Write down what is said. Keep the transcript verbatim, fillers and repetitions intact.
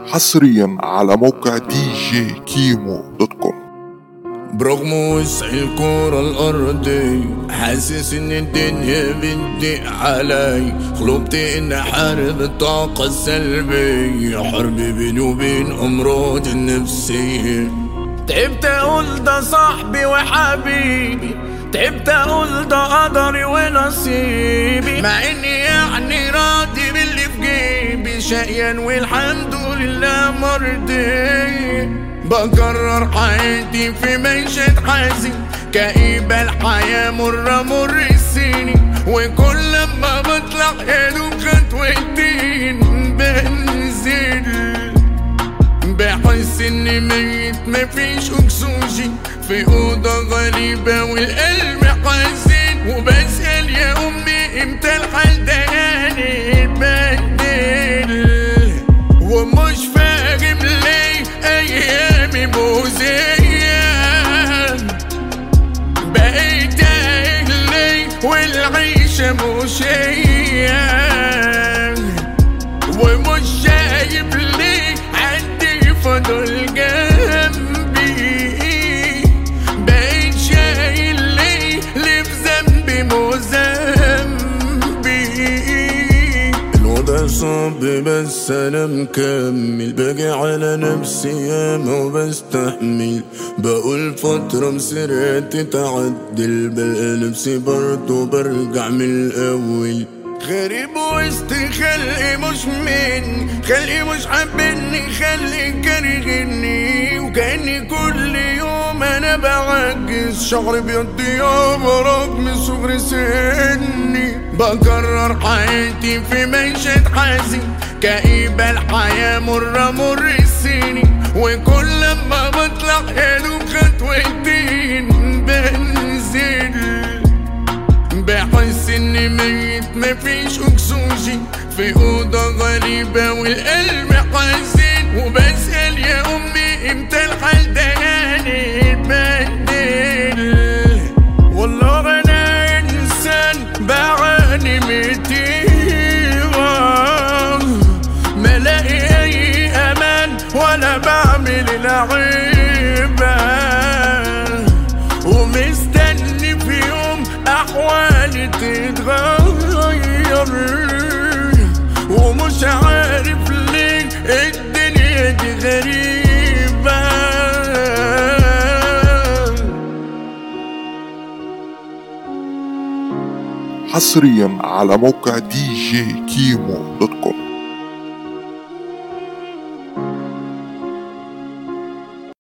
حصريا على موقع دي جي كيمو دوت كوم. برغم وسع الكرة الأرضي حاسس إن الدنيا بتضيق علي، خلقت إن أحارب الطاقة السلبية، حرب بيني وبين أمراض النفسية. تعبت أقول ده صاحبي وحبيبي، تعبت أقول ده قدري ونصيبي، مع إني يعني راضي باللي في جيبي، شقيان والحمد لله مرضي. بكرر حياتي في مشهد حزين، كئيبة الحياة مرة مر السنين، وكل لما بطلع يا دوب خطوتين بنزل، بحس اني ميت مفيش اكسجين في اوضة غريبة والقلب حزين، وبسأل يا امي امتى الحال ده هيتبدل، ومش فاهم ليه ايامي مؤذية، بقيت اهلي والعيشة مشية، ومش شايف ليه عندي فضل جنبي، بقيت شايل ليه ليه في ذنبي مذنبي. الوضع صعب بس انا مكمل، باجي على نفسي ياما وبستحمل، بقول فترة مسيرة تتعدل، بلقى نفسي برضه برجع من الاول، غريب وسط خلقي مش مني، خلقي مش حابني، خلقي كارهني، وكأني كل يوم انا بعجز، شعري بيضيع رغم صغر سني، بكرر حياتي في مشهد حزين، كئيبة الحياة مرة مر السنين، وكل لما بطلع يا دوب خطوتين بنزل، بحس اني ميت مفيش اكسجين في اوضة غريبة والقلب حزين، وبسأل يا امي امتى الحال ده هيتبدل. والله انا انسان بعاني متيرة، ملاقي اي امان ولا بعمل العيبة، ومستني في يوم احوالي تتغير، ومش عارف ليه الدنيا دي غريبة. حصريا على موقع دي جي كيمو دوت كوم.